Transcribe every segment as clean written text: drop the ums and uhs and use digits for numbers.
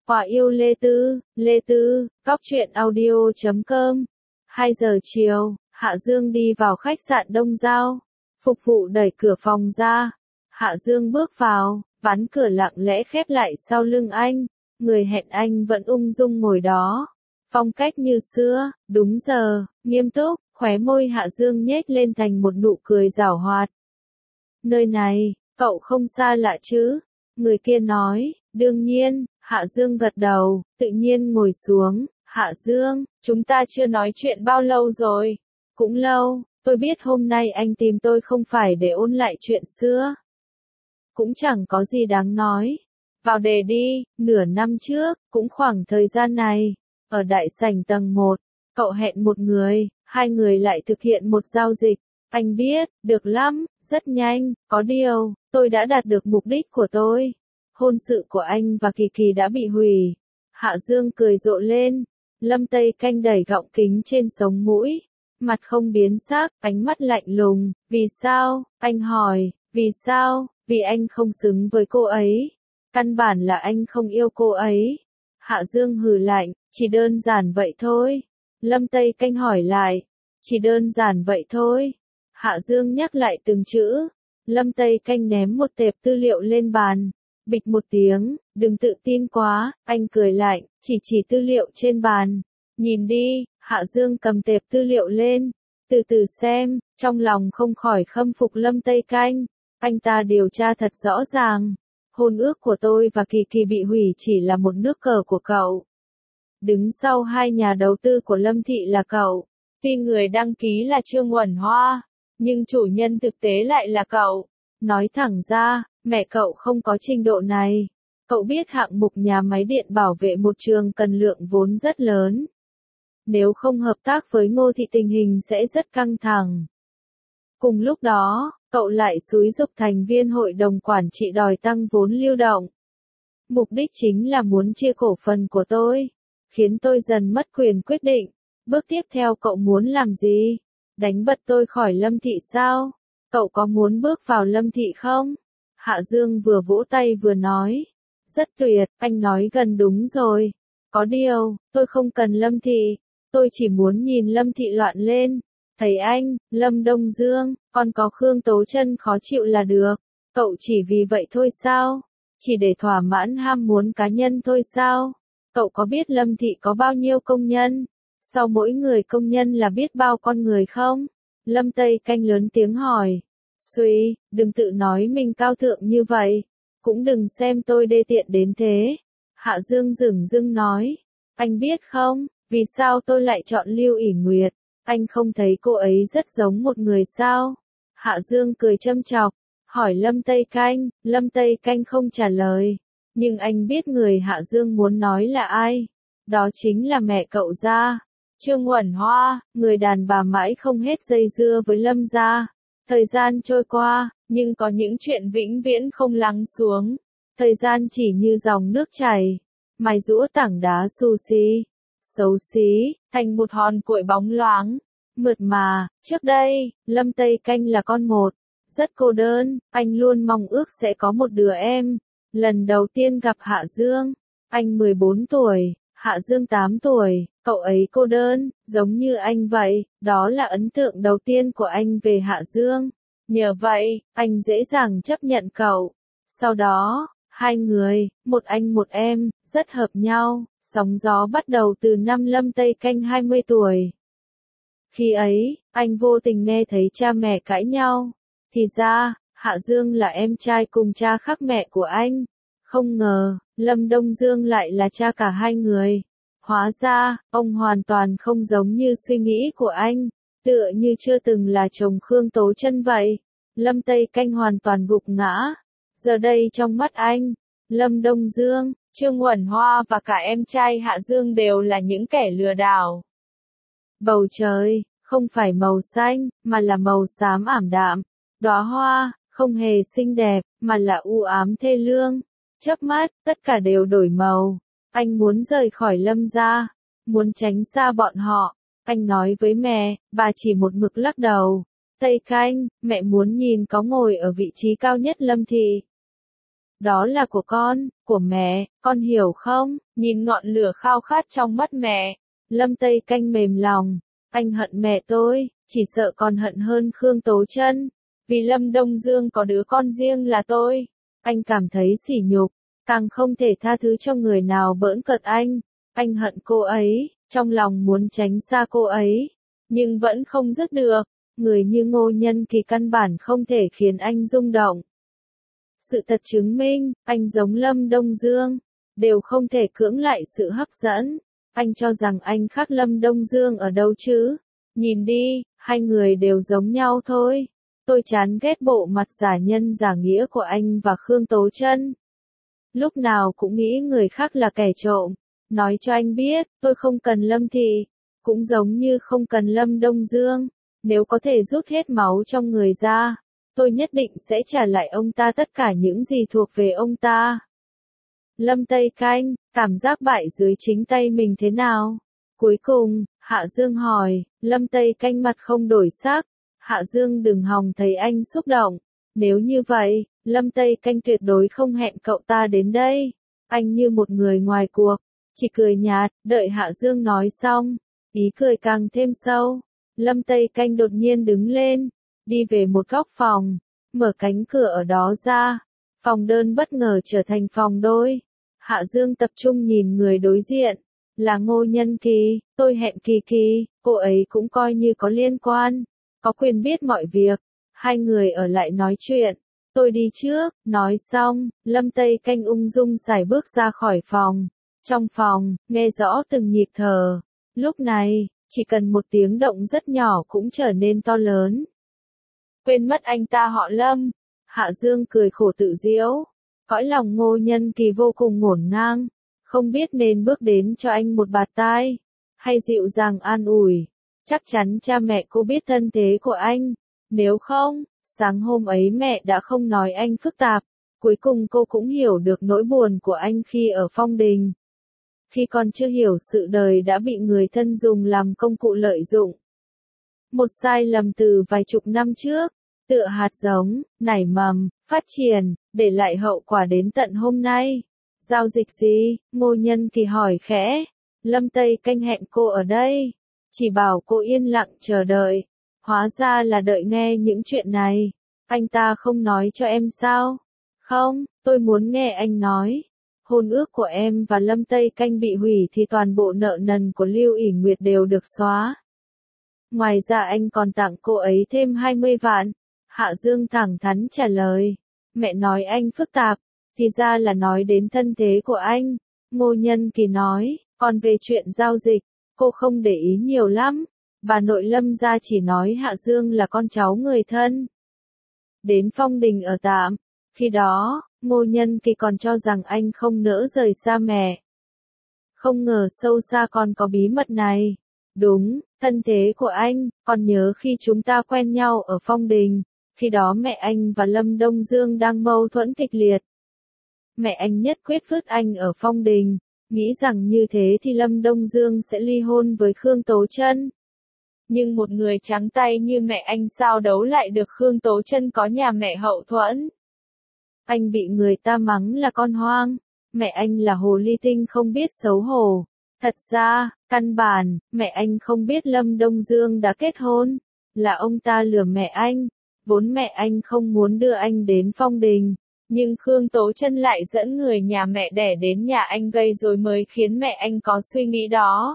Quả yêu Lê Tư, Cóc truyện audio.com. 2 giờ chiều, Hạ Dương đi vào khách sạn Đông Giao. Phục vụ đẩy cửa phòng ra. Hạ Dương bước vào, ván cửa lặng lẽ khép lại sau lưng anh. Người hẹn anh vẫn ung dung ngồi đó. Phong cách như xưa, đúng giờ, nghiêm túc, khóe môi Hạ Dương nhếch lên thành một nụ cười giảo hoạt. Nơi này, cậu không xa lạ chứ? Người kia nói, đương nhiên. Hạ Dương gật đầu, tự nhiên ngồi xuống. Hạ Dương, chúng ta chưa nói chuyện bao lâu rồi? Cũng lâu, tôi biết hôm nay anh tìm tôi không phải để ôn lại chuyện xưa. Cũng chẳng có gì đáng nói. Vào đề đi, nửa năm trước, cũng khoảng thời gian này, ở đại sảnh tầng 1, cậu hẹn một người, hai người lại thực hiện một giao dịch. Anh biết, được lắm, rất nhanh, có điều, tôi đã đạt được mục đích của tôi. Hôn sự của anh và Kỳ Kỳ đã bị hủy. Hạ Dương cười rộ lên. Lâm Tây Canh đẩy gọng kính trên sống mũi. Mặt không biến sắc, ánh mắt lạnh lùng. Vì sao? Anh hỏi. Vì sao? Vì anh không xứng với cô ấy. Căn bản là anh không yêu cô ấy. Hạ Dương hừ lạnh. Chỉ đơn giản vậy thôi. Lâm Tây Canh hỏi lại. Chỉ đơn giản vậy thôi. Hạ Dương nhắc lại từng chữ. Lâm Tây Canh ném một tệp tư liệu lên bàn. Bịch một tiếng, đừng tự tin quá, anh cười lạnh, chỉ tư liệu trên bàn. Nhìn đi, Hạ Dương cầm tệp tư liệu lên, từ từ xem, trong lòng không khỏi khâm phục Lâm Tây Canh. Anh ta điều tra thật rõ ràng. Hôn ước của tôi và Kỳ Kỳ bị hủy chỉ là một nước cờ của cậu. Đứng sau hai nhà đầu tư của Lâm Thị là cậu. Tuy người đăng ký là Trương Uẩn Hoa, nhưng chủ nhân thực tế lại là cậu. Nói thẳng ra, mẹ cậu không có trình độ này. Cậu biết hạng mục nhà máy điện bảo vệ một trường cần lượng vốn rất lớn. Nếu không hợp tác với Ngô Thị tình hình sẽ rất căng thẳng. Cùng lúc đó, cậu lại xúi giục thành viên hội đồng quản trị đòi tăng vốn lưu động. Mục đích chính là muốn chia cổ phần của tôi, khiến tôi dần mất quyền quyết định. Bước tiếp theo cậu muốn làm gì? Đánh bật tôi khỏi Lâm Thị sao? Cậu có muốn bước vào Lâm Thị không? Hạ Dương vừa vỗ tay vừa nói. Rất tuyệt, anh nói gần đúng rồi. Có điều, tôi không cần Lâm Thị. Tôi chỉ muốn nhìn Lâm Thị loạn lên. Thầy anh, Lâm Đông Dương, còn có Khương Tố Chân khó chịu là được. Cậu chỉ vì vậy thôi sao? Chỉ để thỏa mãn ham muốn cá nhân thôi sao? Cậu có biết Lâm Thị có bao nhiêu công nhân? Sau mỗi người công nhân là biết bao con người không? Lâm Tây Canh lớn tiếng hỏi. Suy, đừng tự nói mình cao thượng như vậy. Cũng đừng xem tôi đê tiện đến thế. Hạ Dương dửng dưng nói. Anh biết không, vì sao tôi lại chọn Lưu ỷ Nguyệt? Anh không thấy cô ấy rất giống một người sao? Hạ Dương cười châm chọc. Hỏi Lâm Tây Canh. Lâm Tây Canh không trả lời. Nhưng anh biết người Hạ Dương muốn nói là ai? Đó chính là mẹ cậu gia. Trương Uẩn Hoa, người đàn bà mãi không hết dây dưa với Lâm gia. Thời gian trôi qua, nhưng có những chuyện vĩnh viễn không lắng xuống. Thời gian chỉ như dòng nước chảy, mài giũa tảng đá xù xí, xấu xí, thành một hòn cuội bóng loáng, mượt mà. Trước đây, Lâm Tây Canh là con một, rất cô đơn, anh luôn mong ước sẽ có một đứa em. Lần đầu tiên gặp Hạ Dương, anh 14 tuổi, Hạ Dương 8 tuổi, cậu ấy cô đơn, giống như anh vậy, đó là ấn tượng đầu tiên của anh về Hạ Dương. Nhờ vậy, anh dễ dàng chấp nhận cậu. Sau đó, hai người, một anh một em, rất hợp nhau. Sóng gió bắt đầu từ năm Lâm Tây Canh 20 tuổi. Khi ấy, anh vô tình nghe thấy cha mẹ cãi nhau. Thì ra, Hạ Dương là em trai cùng cha khác mẹ của anh. Không ngờ, Lâm Đông Dương lại là cha cả hai người. Hóa ra, ông hoàn toàn không giống như suy nghĩ của anh, tựa như chưa từng là chồng Khương Tố Chân vậy. Lâm Tây Canh hoàn toàn gục ngã. Giờ đây trong mắt anh, Lâm Đông Dương, Trương Uẩn Hoa và cả em trai Hạ Dương đều là những kẻ lừa đảo. Bầu trời, không phải màu xanh, mà là màu xám ảm đạm. Đóa hoa, không hề xinh đẹp, mà là u ám thê lương. Chớp mắt, tất cả đều đổi màu. Anh muốn rời khỏi Lâm gia, muốn tránh xa bọn họ. Anh nói với mẹ, bà chỉ một mực lắc đầu. Tây Canh, mẹ muốn nhìn có ngồi ở vị trí cao nhất Lâm Thị. Đó là của con, của mẹ, con hiểu không? Nhìn ngọn lửa khao khát trong mắt mẹ, Lâm Tây Canh mềm lòng. Anh hận mẹ tôi, chỉ sợ còn hận hơn Khương Tố Chân. Vì Lâm Đông Dương có đứa con riêng là tôi. Anh cảm thấy sỉ nhục, càng không thể tha thứ cho người nào bỡn cợt anh. Anh hận cô ấy, trong lòng muốn tránh xa cô ấy, nhưng vẫn không dứt được. Người như Ngô Nhân Kỳ căn bản không thể khiến anh rung động. Sự thật chứng minh, anh giống Lâm Đông Dương, đều không thể cưỡng lại sự hấp dẫn. Anh cho rằng anh khác Lâm Đông Dương ở đâu chứ? Nhìn đi, hai người đều giống nhau thôi. Tôi chán ghét bộ mặt giả nhân giả nghĩa của anh và Khương Tố Chân. Lúc nào cũng nghĩ người khác là kẻ trộm. Nói cho anh biết, tôi không cần Lâm Thị, cũng giống như không cần Lâm Đông Dương. Nếu có thể rút hết máu trong người ra, tôi nhất định sẽ trả lại ông ta tất cả những gì thuộc về ông ta. Lâm Tây Canh, cảm giác bại dưới chính tay mình thế nào? Cuối cùng, Hạ Dương hỏi, Lâm Tây Canh mặt không đổi sắc. Hạ Dương đừng hòng thấy anh xúc động. Nếu như vậy, Lâm Tây Canh tuyệt đối không hẹn cậu ta đến đây. Anh như một người ngoài cuộc, chỉ cười nhạt, đợi Hạ Dương nói xong. Ý cười càng thêm sâu. Lâm Tây Canh đột nhiên đứng lên, đi về một góc phòng, mở cánh cửa ở đó ra. Phòng đơn bất ngờ trở thành phòng đôi. Hạ Dương tập trung nhìn người đối diện, là Ngô Nhân Kỳ. Tôi hẹn Kỳ Kỳ, cô ấy cũng coi như có liên quan, có quyền biết mọi việc. Hai người ở lại nói chuyện, tôi đi trước. Nói xong, Lâm Tây Canh ung dung sải bước ra khỏi phòng. Trong phòng, nghe rõ từng nhịp thở. Lúc này, chỉ cần một tiếng động rất nhỏ cũng trở nên to lớn. Quên mất anh ta họ Lâm. Hạ Dương cười khổ tự giễu. Cõi lòng Ngô Nhân Kỳ vô cùng ngổn ngang, không biết nên bước đến cho anh một bạt tai, hay dịu dàng an ủi. Chắc chắn cha mẹ cô biết thân thế của anh, nếu không, sáng hôm ấy mẹ đã không nói anh phức tạp. Cuối cùng cô cũng hiểu được nỗi buồn của anh khi ở Phong Đình. Khi còn chưa hiểu sự đời đã bị người thân dùng làm công cụ lợi dụng. Một sai lầm từ vài chục năm trước, tựa hạt giống, nảy mầm, phát triển, để lại hậu quả đến tận hôm nay. Giao dịch gì? Ngô Nhân Kỳ hỏi khẽ. Lâm Tây Canh hẹn cô ở đây, chỉ bảo cô yên lặng chờ đợi. Hóa ra là đợi nghe những chuyện này. Anh ta không nói cho em sao? Không, tôi muốn nghe anh nói. Hôn ước của em và Lâm Tây Canh bị hủy thì toàn bộ nợ nần của Lưu ỷ Nguyệt đều được xóa. Ngoài ra anh còn tặng cô ấy thêm 20 vạn. Hạ Dương thẳng thắn trả lời. Mẹ nói anh phức tạp, thì ra là nói đến thân thế của anh. Ngô Nhân Kỳ nói, còn về chuyện giao dịch, cô không để ý nhiều lắm. Bà nội Lâm gia chỉ nói Hạ Dương là con cháu người thân. Đến Phong Đình ở tạm. Khi đó, Ngô Nhân Kỳ còn cho rằng anh không nỡ rời xa mẹ. Không ngờ sâu xa còn có bí mật này. Đúng, thân thế của anh, còn nhớ khi chúng ta quen nhau ở Phong Đình. Khi đó mẹ anh và Lâm Đông Dương đang mâu thuẫn kịch liệt. Mẹ anh nhất quyết vứt anh ở Phong Đình, nghĩ rằng như thế thì Lâm Đông Dương sẽ ly hôn với Khương Tố Chân. Nhưng một người trắng tay như mẹ anh sao đấu lại được Khương Tố Chân có nhà mẹ hậu thuẫn. Anh bị người ta mắng là con hoang, mẹ anh là hồ ly tinh không biết xấu hổ. Thật ra, căn bản, mẹ anh không biết Lâm Đông Dương đã kết hôn, là ông ta lừa mẹ anh. Vốn mẹ anh không muốn đưa anh đến Phong Đình, nhưng Khương Tố Chân lại dẫn người nhà mẹ đẻ đến nhà anh gây rồi mới khiến mẹ anh có suy nghĩ đó.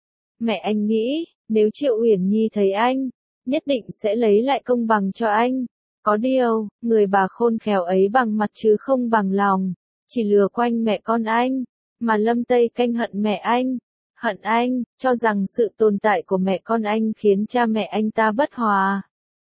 Mẹ anh nghĩ, nếu Triệu Uyển Nhi thấy anh, nhất định sẽ lấy lại công bằng cho anh. Có điều, người bà khôn khéo ấy bằng mặt chứ không bằng lòng, chỉ lừa quanh mẹ con anh, mà Lâm Tây Canh hận mẹ anh. Hận anh, cho rằng sự tồn tại của mẹ con anh khiến cha mẹ anh ta bất hòa.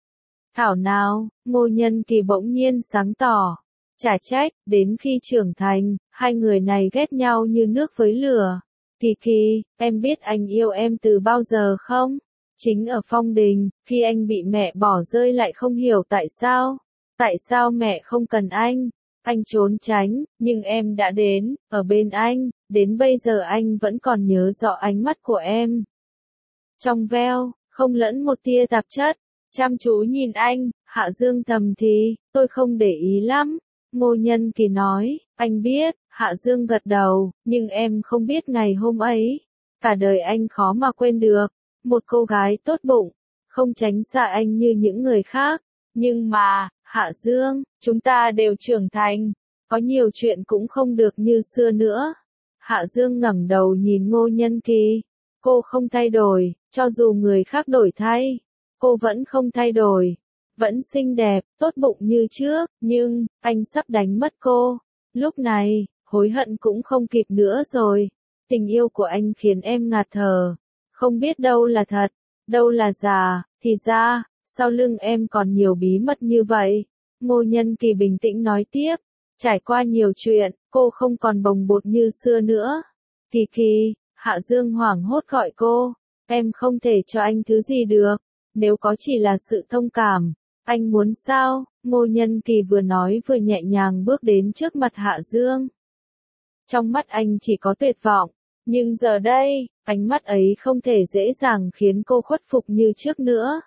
Thảo nào, Ngô Nhân Kỳ bỗng nhiên sáng tỏ. Chả trách, đến khi trưởng thành, hai người này ghét nhau như nước với lửa. Kỳ Kỳ, em biết anh yêu em từ bao giờ không? Chính ở Phong Đình, khi anh bị mẹ bỏ rơi lại không hiểu tại sao. Tại sao mẹ không cần anh? Anh trốn tránh, nhưng em đã đến, ở bên anh, đến bây giờ anh vẫn còn nhớ rõ ánh mắt của em. Trong veo, không lẫn một tia tạp chất, chăm chú nhìn anh. Hạ Dương thầm thì, tôi không để ý lắm, Ngô Nhân Kỳ nói, anh biết, Hạ Dương gật đầu, nhưng em không biết ngày hôm ấy. Cả đời anh khó mà quên được. Một cô gái tốt bụng, không tránh xa anh như những người khác. Nhưng mà, Hạ Dương, chúng ta đều trưởng thành. Có nhiều chuyện cũng không được như xưa nữa. Hạ Dương ngẩng đầu nhìn Ngô Nhân Kỳ. Cô không thay đổi, cho dù người khác đổi thay. Cô vẫn không thay đổi. Vẫn xinh đẹp, tốt bụng như trước, nhưng, anh sắp đánh mất cô. Lúc này, hối hận cũng không kịp nữa rồi. Tình yêu của anh khiến em ngạt thở. Không biết đâu là thật, đâu là giả, thì ra, sau lưng em còn nhiều bí mật như vậy. Ngô Nhân Kỳ bình tĩnh nói tiếp. Trải qua nhiều chuyện, cô không còn bồng bột như xưa nữa. Kỳ Kỳ, Hạ Dương hoảng hốt gọi cô. Em không thể cho anh thứ gì được. Nếu có chỉ là sự thông cảm. Anh muốn sao? Ngô Nhân Kỳ vừa nói vừa nhẹ nhàng bước đến trước mặt Hạ Dương. Trong mắt anh chỉ có tuyệt vọng. Nhưng giờ đây, ánh mắt ấy không thể dễ dàng khiến cô khuất phục như trước nữa.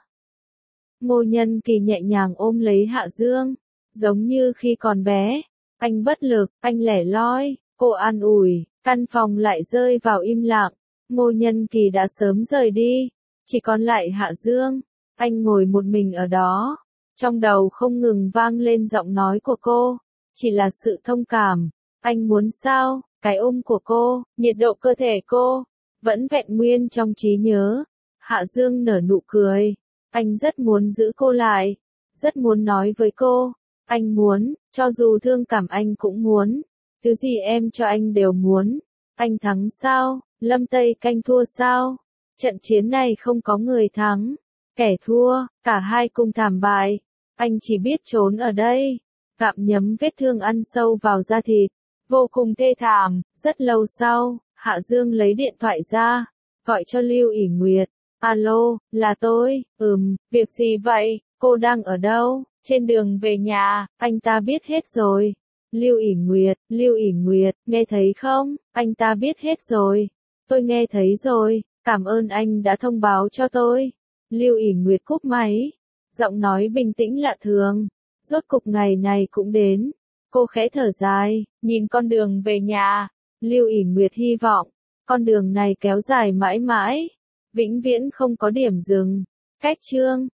Ngô Nhân Kỳ nhẹ nhàng ôm lấy Hạ Dương. Giống như khi còn bé. Anh bất lực, anh lẻ loi, cô an ủi, căn phòng lại rơi vào im lặng. Ngô Nhân Kỳ đã sớm rời đi. Chỉ còn lại Hạ Dương. Anh ngồi một mình ở đó. Trong đầu không ngừng vang lên giọng nói của cô. Chỉ là sự thông cảm. Anh muốn sao? Cái ôm của cô, nhiệt độ cơ thể cô, vẫn vẹn nguyên trong trí nhớ. Hạ Dương nở nụ cười. Anh rất muốn giữ cô lại. Rất muốn nói với cô. Anh muốn, cho dù thương cảm anh cũng muốn. Thứ gì em cho anh đều muốn. Anh thắng sao? Lâm Tây Canh thua sao? Trận chiến này không có người thắng. Kẻ thua, cả hai cùng thảm bại. Anh chỉ biết trốn ở đây. Gặm nhấm vết thương ăn sâu vào da thịt. Vô cùng thê thảm. Rất lâu sau, Hạ Dương lấy điện thoại ra. Gọi cho Lưu ỉ Nguyệt. Alo, là tôi. Việc gì vậy? Cô đang ở đâu? Trên đường về nhà, anh ta biết hết rồi. Lưu ỉ Nguyệt, nghe thấy không? Anh ta biết hết rồi. Tôi nghe thấy rồi, cảm ơn anh đã thông báo cho tôi. Lưu ỉ Nguyệt cúp máy. Giọng nói bình tĩnh lạ thường. Rốt cục ngày này cũng đến. Cô khẽ thở dài, nhìn con đường về nhà. Lưu ỉ Nguyệt hy vọng, con đường này kéo dài mãi mãi. Vĩnh viễn không có điểm dừng. Cách chương